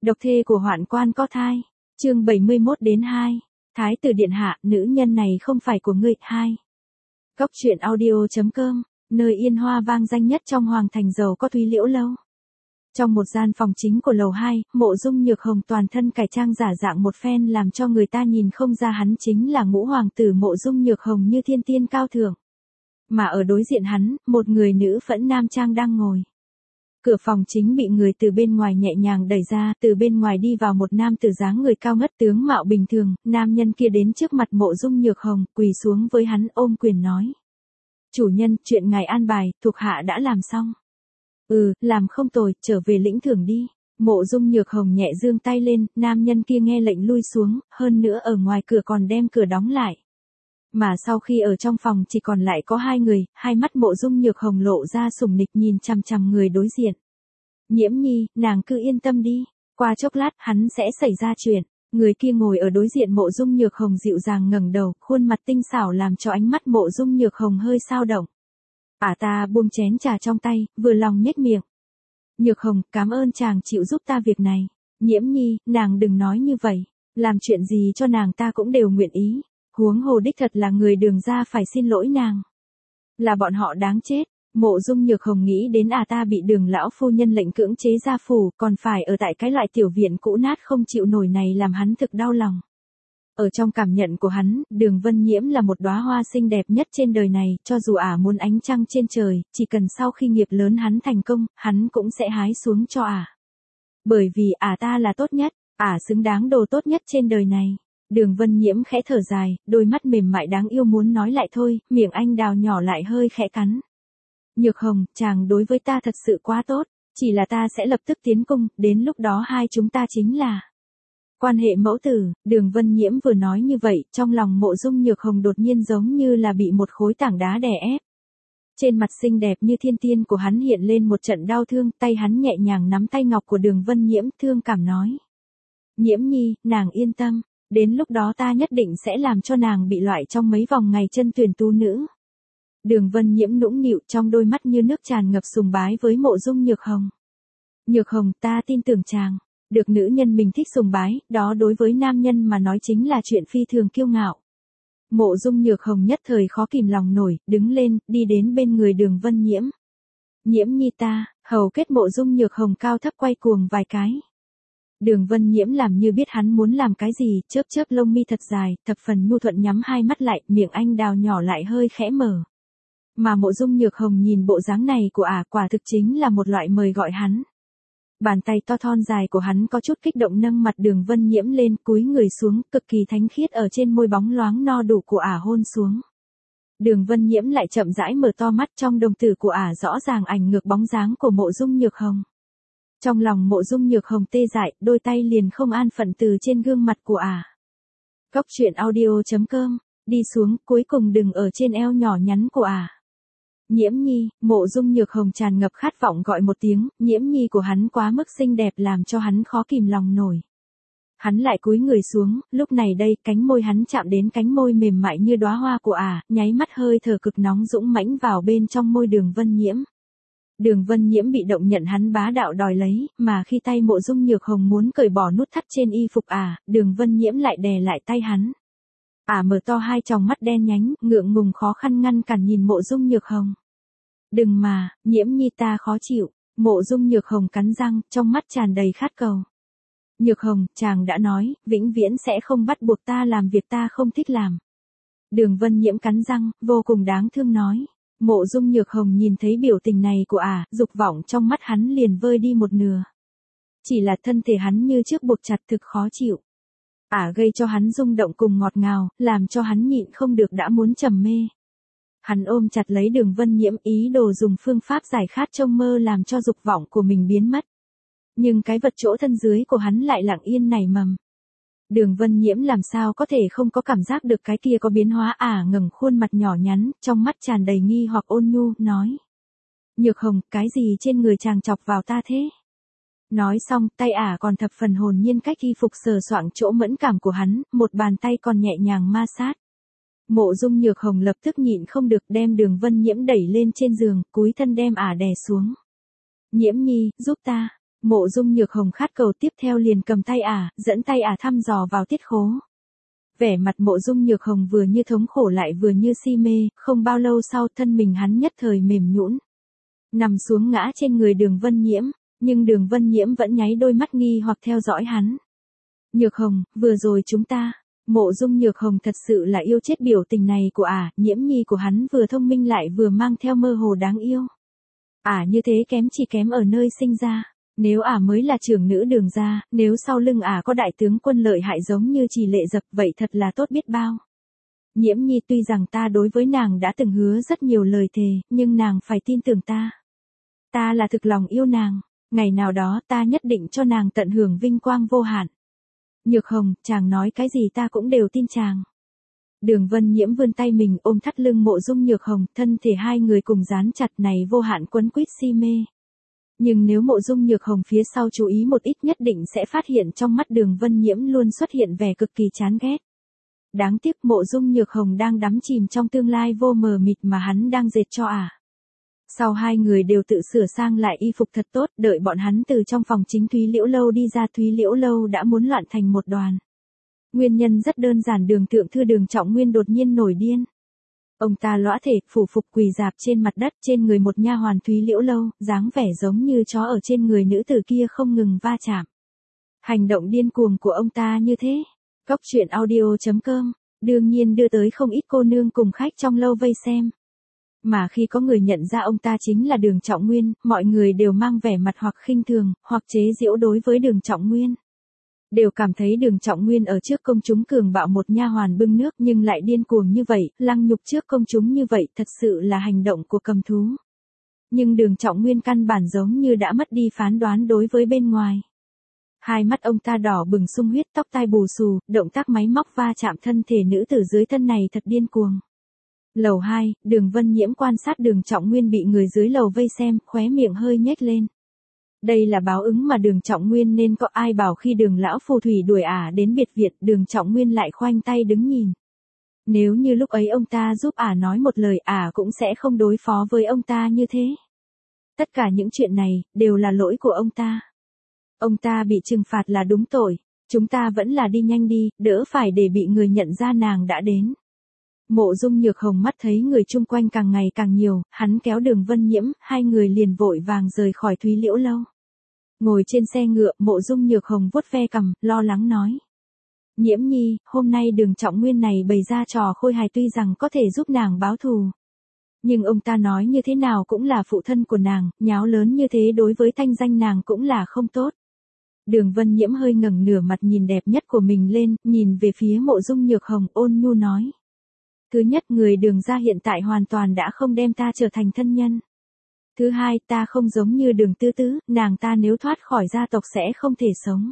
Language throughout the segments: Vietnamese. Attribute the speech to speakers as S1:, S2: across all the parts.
S1: Độc thê của Hoạn Quan có thai. Chương 71-2. Thái tử điện hạ, nữ nhân này không phải của ngươi. 2. Góc truyện audio.com, nơi yên hoa vang danh nhất trong hoàng thành giàu có Thúy Liễu lâu. Trong một gian phòng chính của lầu 2, Mộ Dung Nhược Hồng toàn thân cải trang giả dạng một phen làm cho người ta nhìn không ra hắn chính là ngũ hoàng tử Mộ Dung Nhược Hồng như thiên tiên cao thượng. Mà ở đối diện hắn, một người nữ phẫn nam trang đang ngồi. Cửa phòng chính bị người từ bên ngoài nhẹ nhàng đẩy ra, từ bên ngoài đi vào một nam tử dáng người cao ngất tướng mạo bình thường, nam nhân kia đến trước mặt Mộ Dung Nhược Hồng, quỳ xuống với hắn ôm quyền nói. Chủ nhân, chuyện ngài an bài, thuộc hạ đã làm xong. Làm không tồi, trở về lĩnh thưởng đi. Mộ Dung Nhược Hồng nhẹ giương tay lên, nam nhân kia nghe lệnh lui xuống, hơn nữa ở ngoài cửa còn đem cửa đóng lại. Mà sau khi ở trong phòng chỉ còn lại có hai người, hai mắt Mộ Dung Nhược Hồng lộ ra sủng nịch nhìn chằm chằm người đối diện. Nhiễm Nhi, nàng cứ yên tâm đi, qua chốc lát hắn sẽ xảy ra chuyện. Người kia ngồi ở đối diện Mộ Dung Nhược Hồng dịu dàng ngẩng đầu, khuôn mặt tinh xảo làm cho ánh mắt Mộ Dung Nhược Hồng hơi dao động. Ta buông chén trà trong tay, vừa lòng nhếch miệng. Nhược Hồng, cảm ơn chàng chịu giúp ta việc này. Nhiễm Nhi, nàng đừng nói như vậy, làm chuyện gì cho nàng ta cũng đều nguyện ý. Huống hồ đích thật là người Đường gia phải xin lỗi nàng. Là bọn họ đáng chết. Mộ Dung Nhược Hồng nghĩ đến ta bị Đường lão phu nhân lệnh cưỡng chế gia phủ, còn phải ở tại cái loại tiểu viện cũ nát không chịu nổi này làm hắn thực đau lòng. Ở trong cảm nhận của hắn, Đường Vân Nhiễm là một đóa hoa xinh đẹp nhất trên đời này, cho dù muốn ánh trăng trên trời, chỉ cần sau khi nghiệp lớn hắn thành công, hắn cũng sẽ hái xuống cho Bởi vì ta là tốt nhất, xứng đáng đồ tốt nhất trên đời này. Đường Vân Nhiễm khẽ thở dài, đôi mắt mềm mại đáng yêu muốn nói lại thôi, miệng anh đào nhỏ lại hơi khẽ cắn. Nhược Hồng, chàng đối với ta thật sự quá tốt, chỉ là ta sẽ lập tức tiến cung, đến lúc đó hai chúng ta chính là quan hệ mẫu tử. Đường Vân Nhiễm vừa nói như vậy, trong lòng Mộ Dung Nhược Hồng đột nhiên giống như là bị một khối tảng đá đè ép. Trên mặt xinh đẹp như thiên tiên của hắn hiện lên một trận đau thương, tay hắn nhẹ nhàng nắm tay ngọc của Đường Vân Nhiễm, thương cảm nói. Nhiễm Nhi, nàng yên tâm, đến lúc đó ta nhất định sẽ làm cho nàng bị loại trong mấy vòng ngày chân tuyển tú nữ. Đường Vân Nhiễm nũng nịu, trong đôi mắt như nước tràn ngập sùng bái với Mộ Dung Nhược Hồng. Nhược Hồng, ta tin tưởng chàng. Được nữ nhân mình thích sùng bái, đó đối với nam nhân mà nói chính là chuyện phi thường kiêu ngạo. Mộ Dung Nhược Hồng nhất thời khó kìm lòng nổi, đứng lên, đi đến bên người Đường Vân Nhiễm. Nhiễm Nhi ta, hầu kết Mộ Dung Nhược Hồng cao thấp quay cuồng vài cái. Đường Vân Nhiễm làm như biết hắn muốn làm cái gì, chớp chớp lông mi thật dài, thập phần nhu thuận nhắm hai mắt lại, miệng anh đào nhỏ lại hơi khẽ mở. Mà Mộ Dung Nhược Hồng nhìn bộ dáng này của quả thực chính là một loại mời gọi hắn. Bàn tay to thon dài của hắn có chút kích động nâng mặt Đường Vân Nhiễm lên, cúi người xuống, cực kỳ thánh khiết ở trên môi bóng loáng no đủ của hôn xuống. Đường Vân Nhiễm lại chậm rãi mở to mắt, trong đồng tử của rõ ràng ảnh ngược bóng dáng của Mộ Dung Nhược Hồng. Trong lòng Mộ Dung Nhược Hồng tê dại, đôi tay liền không an phận từ trên gương mặt của Góc truyện audio.com, đi xuống, cuối cùng đừng ở trên eo nhỏ nhắn của Nhiễm Nhi, Mộ Dung Nhược Hồng tràn ngập khát vọng gọi một tiếng, Nhiễm Nhi của hắn quá mức xinh đẹp làm cho hắn khó kìm lòng nổi. Hắn lại cúi người xuống, lúc này đây, cánh môi hắn chạm đến cánh môi mềm mại như đóa hoa của nháy mắt hơi thở cực nóng dũng mãnh vào bên trong môi Đường Vân Nhiễm. Đường Vân Nhiễm bị động nhận hắn bá đạo đòi lấy, mà khi tay Mộ Dung Nhược Hồng muốn cởi bỏ nút thắt trên y phục Đường Vân Nhiễm lại đè lại tay hắn. Mở to hai tròng mắt đen nhánh, ngượng ngùng khó khăn ngăn cản nhìn Mộ Dung Nhược Hồng. Đừng mà, Nhiễm Nhi ta khó chịu. Mộ Dung Nhược Hồng cắn răng, trong mắt tràn đầy khát cầu. Nhược Hồng, chàng đã nói, vĩnh viễn sẽ không bắt buộc ta làm việc ta không thích làm. Đường Vân Nhiễm cắn răng, vô cùng đáng thương nói. Mộ Dung Nhược Hồng nhìn thấy biểu tình này của dục vọng trong mắt hắn liền vơi đi một nửa. Chỉ là thân thể hắn như trước buộc chặt thực khó chịu. Gây cho hắn rung động cùng ngọt ngào, làm cho hắn nhịn không được đã muốn trầm mê. Hắn ôm chặt lấy Đường Vân Nhiễm, ý đồ dùng phương pháp giải khát trong mơ làm cho dục vọng của mình biến mất. Nhưng cái vật chỗ thân dưới của hắn lại lặng yên nảy mầm. Đường Vân Nhiễm làm sao có thể không có cảm giác được cái kia có biến hóa ngẩng khuôn mặt nhỏ nhắn, trong mắt tràn đầy nghi hoặc ôn nhu, nói. Nhược Hồng, cái gì trên người chàng chọc vào ta thế? Nói xong, tay còn thập phần hồn nhiên cách y phục sờ soạng chỗ mẫn cảm của hắn, một bàn tay còn nhẹ nhàng ma sát. Mộ Dung Nhược Hồng lập tức nhịn không được đem Đường Vân Nhiễm đẩy lên trên giường, cúi thân đem đè xuống. Nhiễm Nhi, giúp ta. Mộ Dung Nhược Hồng khát cầu tiếp theo liền cầm tay dẫn tay thăm dò vào tiết khố. Vẻ mặt Mộ Dung Nhược Hồng vừa như thống khổ lại vừa như si mê, không bao lâu sau thân mình hắn nhất thời mềm nhũn, nằm xuống ngã trên người Đường Vân Nhiễm, nhưng Đường Vân Nhiễm vẫn nháy đôi mắt nghi hoặc theo dõi hắn. Nhược Hồng, vừa rồi chúng ta, Mộ Dung Nhược Hồng thật sự là yêu chết biểu tình này của Nhiễm nhi của hắn vừa thông minh lại vừa mang theo mơ hồ đáng yêu. Như thế kém chỉ kém ở nơi sinh ra. Nếu mới là trưởng nữ Đường gia, nếu sau lưng có đại tướng quân lợi hại giống như Trì Lệ Dập, vậy thật là tốt biết bao. Nhiễm nhi tuy rằng ta đối với nàng đã từng hứa rất nhiều lời thề, nhưng nàng phải tin tưởng ta. Ta là thực lòng yêu nàng, ngày nào đó ta nhất định cho nàng tận hưởng vinh quang vô hạn. Nhược Hồng, chàng nói cái gì ta cũng đều tin chàng. Đường Vân Nhiễm vươn tay mình ôm thắt lưng Mộ Dung Nhược Hồng, thân thể hai người cùng dán chặt này vô hạn quấn quýt si mê. Nhưng nếu Mộ Dung Nhược Hồng phía sau chú ý một ít nhất định sẽ phát hiện trong mắt Đường Vân Nhiễm luôn xuất hiện vẻ cực kỳ chán ghét. Đáng tiếc Mộ Dung Nhược Hồng đang đắm chìm trong tương lai vô mờ mịt mà hắn đang dệt cho Sau hai người đều tự sửa sang lại y phục thật tốt, đợi bọn hắn từ trong phòng chính Thúy Liễu Lâu đi ra, Thúy Liễu Lâu đã muốn loạn thành một đoàn. Nguyên nhân rất đơn giản, Đường thượng thư Đường Trọng Nguyên đột nhiên nổi điên. Ông ta lõa thể, phủ phục quỳ dạp trên mặt đất, trên người một nha hoàn Thúy Liễu Lâu, dáng vẻ giống như chó ở trên người nữ tử kia không ngừng va chạm. Hành động điên cuồng của ông ta như thế, Cóc truyện audio.com, đương nhiên đưa tới không ít cô nương cùng khách trong lâu vây xem. Mà khi có người nhận ra ông ta chính là Đường Trọng Nguyên, mọi người đều mang vẻ mặt hoặc khinh thường, hoặc chế giễu đối với Đường Trọng Nguyên. Đều cảm thấy Đường Trọng Nguyên ở trước công chúng cường bạo một nha hoàn bưng nước nhưng lại điên cuồng như vậy, lăng nhục trước công chúng như vậy, thật sự là hành động của cầm thú. Nhưng Đường Trọng Nguyên căn bản giống như đã mất đi phán đoán đối với bên ngoài. Hai mắt ông ta đỏ bừng sung huyết, tóc tai bù xù, động tác máy móc va chạm thân thể nữ tử dưới thân này thật điên cuồng. Lầu 2, Đường Vân Nhiễm quan sát Đường Trọng Nguyên bị người dưới lầu vây xem, khóe miệng hơi nhếch lên. Đây là báo ứng mà Đường Trọng Nguyên nên có, ai bảo khi Đường lão phù thủy đuổi đến biệt viện, Đường Trọng Nguyên lại khoanh tay đứng nhìn. Nếu như lúc ấy ông ta giúp nói một lời, cũng sẽ không đối phó với ông ta như thế. Tất cả những chuyện này đều là lỗi của ông ta. Ông ta bị trừng phạt là đúng tội, chúng ta vẫn là đi nhanh đi, đỡ phải để bị người nhận ra nàng đã đến. Mộ Dung Nhược Hồng mắt thấy người chung quanh càng ngày càng nhiều, hắn kéo Đường Vân Nhiễm, hai người liền vội vàng rời khỏi Thúy Liễu Lâu. Ngồi trên xe ngựa, Mộ Dung Nhược Hồng vuốt ve cằm, lo lắng nói. Nhiễm nhi, hôm nay Đường Trọng Nguyên này bày ra trò khôi hài tuy rằng có thể giúp nàng báo thù. Nhưng ông ta nói như thế nào cũng là phụ thân của nàng, nháo lớn như thế đối với thanh danh nàng cũng là không tốt. Đường Vân Nhiễm hơi ngẩng nửa mặt nhìn đẹp nhất của mình lên, nhìn về phía Mộ Dung Nhược Hồng ôn nhu nói. Thứ nhất, người Đường gia hiện tại hoàn toàn đã không đem ta trở thành thân nhân. Thứ hai, ta không giống như Đường Tư Tứ, nàng ta nếu thoát khỏi gia tộc sẽ không thể sống.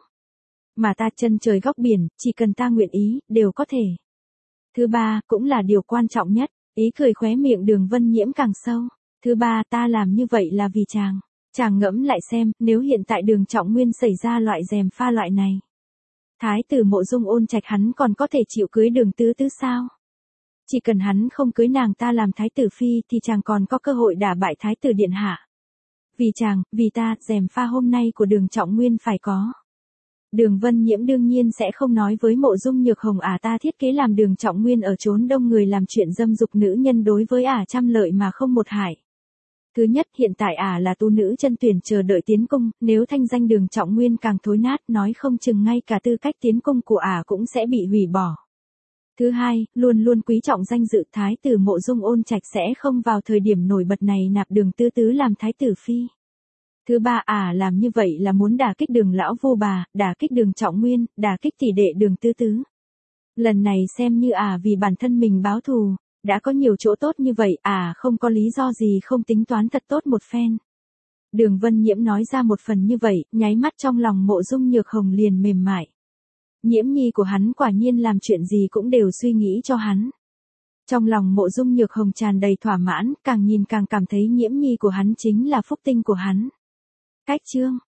S1: Mà ta chân trời góc biển, chỉ cần ta nguyện ý, đều có thể. Thứ ba, cũng là điều quan trọng nhất, ý cười khóe miệng Đường Vân Nhiễm càng sâu. Thứ ba, ta làm như vậy là vì chàng. Chàng ngẫm lại xem, nếu hiện tại Đường Trọng Nguyên xảy ra loại gièm pha loại này. Thái tử Mộ Dung Ôn Trạch hắn còn có thể chịu cưới Đường Tư Tứ sao? Chỉ cần hắn không cưới nàng ta làm thái tử phi thì chàng còn có cơ hội đả bại thái tử điện hạ. Vì chàng, vì ta, gièm pha hôm nay của Đường Trọng Nguyên phải có. Đường Vân Nhiễm đương nhiên sẽ không nói với Mộ Dung Nhược Hồng ta thiết kế làm Đường Trọng Nguyên ở chốn đông người làm chuyện dâm dục nữ nhân đối với trăm lợi mà không một hại. Thứ nhất, hiện tại là tu nữ chân tuyển chờ đợi tiến cung, nếu thanh danh Đường Trọng Nguyên càng thối nát, nói không chừng ngay cả tư cách tiến cung của cũng sẽ bị hủy bỏ. Thứ hai, luôn luôn quý trọng danh dự, thái tử Mộ Dung Ôn Trạch sẽ không vào thời điểm nổi bật này nạp Đường Tư Tứ làm thái tử phi. Thứ ba, làm như vậy là muốn đả kích Đường lão vô bà, đả kích Đường Trọng Nguyên, đả kích tỷ đệ Đường Tư Tứ. Lần này xem như vì bản thân mình báo thù, đã có nhiều chỗ tốt như vậy, không có lý do gì không tính toán thật tốt một phen. Đường Vân Nhiễm nói ra một phần như vậy, nháy mắt trong lòng Mộ Dung Nhược Hồng liền mềm mại. Nhiễm nhi của hắn quả nhiên làm chuyện gì cũng đều suy nghĩ cho hắn. Trong lòng Mộ Dung Nhược Hồng tràn đầy thỏa mãn, càng nhìn càng cảm thấy Nhiễm nhi của hắn chính là phúc tinh của hắn. Cách chương